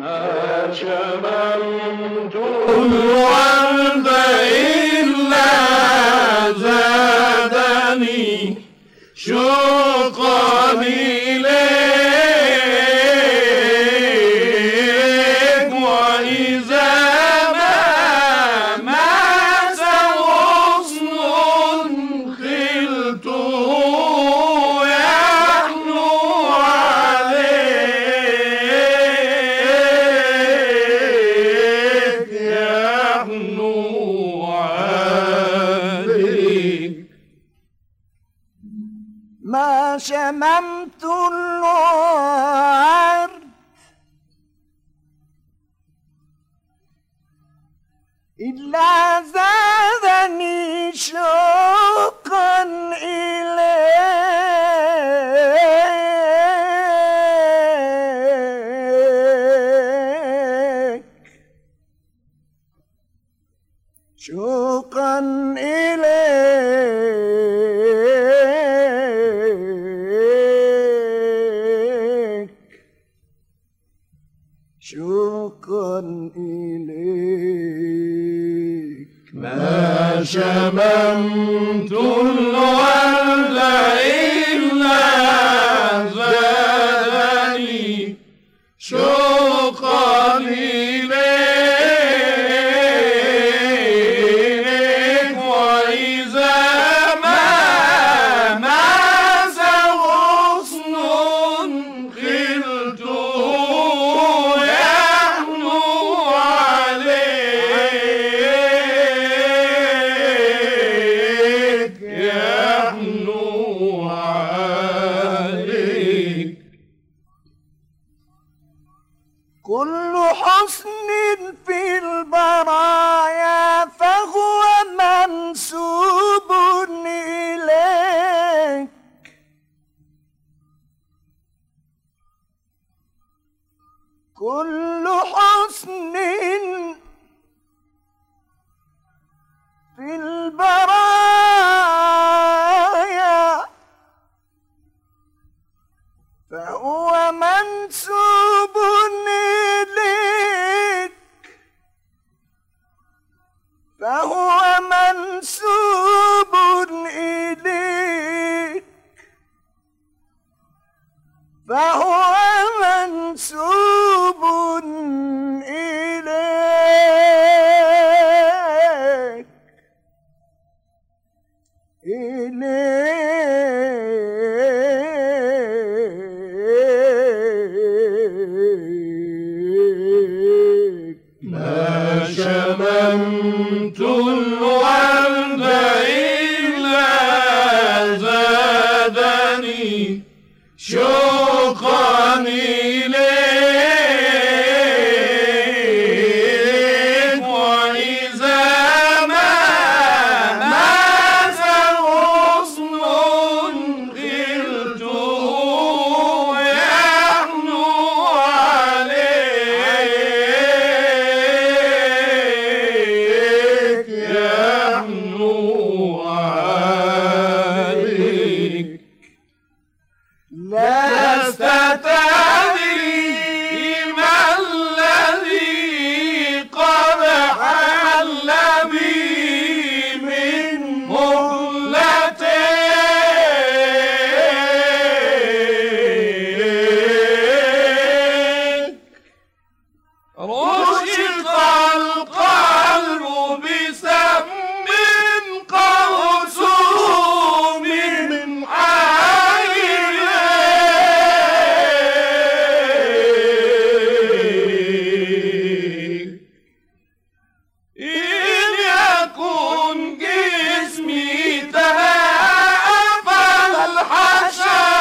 ما شممت الورد إلا زادني شوقا إليك، وإذا ما غصن خلته يحنو عليك، يحنو عليك. ما شممت الورد إلا زادني شوقا إليك، شوقا إليك، شوقا إليك. ما شممت الورد إلا زادني شوقا إليك، وإذا ما غصن خلته يحنو عليك، يحنو عليك. كل حسن في البرايا فهو منسوب إليك، كل حسن في البرايا فهو منسوب إليك، فهو منسوب إليك، فهو منسوب إليك، إليك. ما شممت الورد إلا زادني شوقا إليك، وإذا ما غصن خلته يحنو عليك، يحنو عليك. لست تدري ما الذي قد حل بي من مهلتك، رشق القلب بسم قوسه من حيلك، إن يكن جسمي تهافى الحشا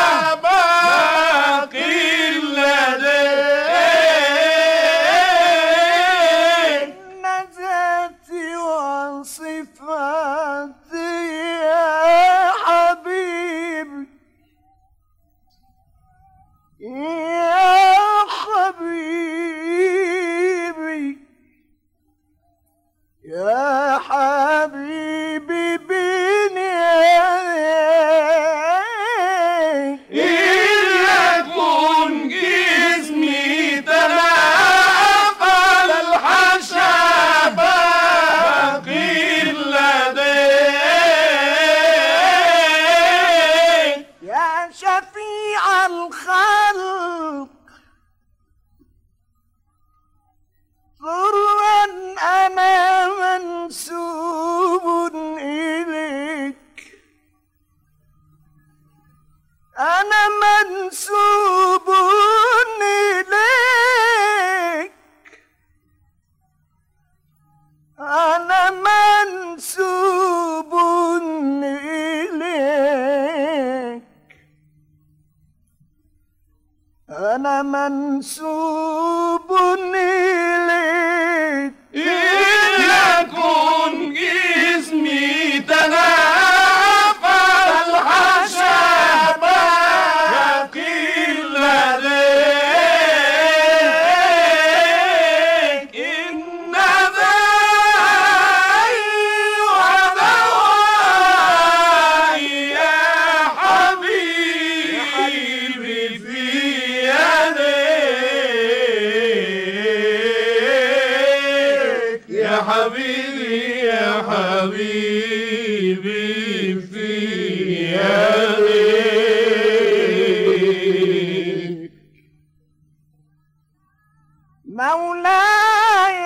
باقي لديك، نزاتي وصفاتي يا حبيبي، يا حبيبي، يا حبيبي بين يديك، إن يكن جسمي تهافى حبيبي يا حبيبي في يديك. مولاي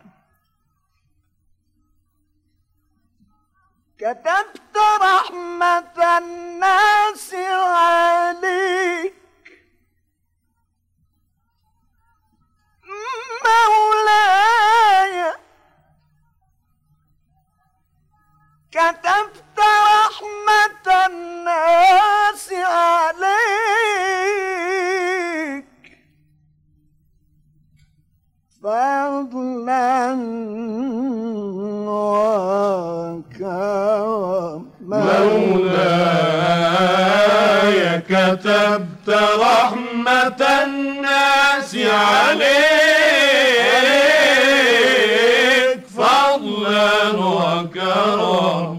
كتبت رحمة الناس عليك، مولاي كتبت رحمة الناس عليك، فضلا وكرما. مولاي كتبت رحمة الناس عليك، فضلا وكرما.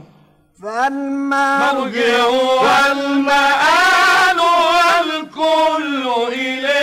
فالمرجع والمآل والكل إليك.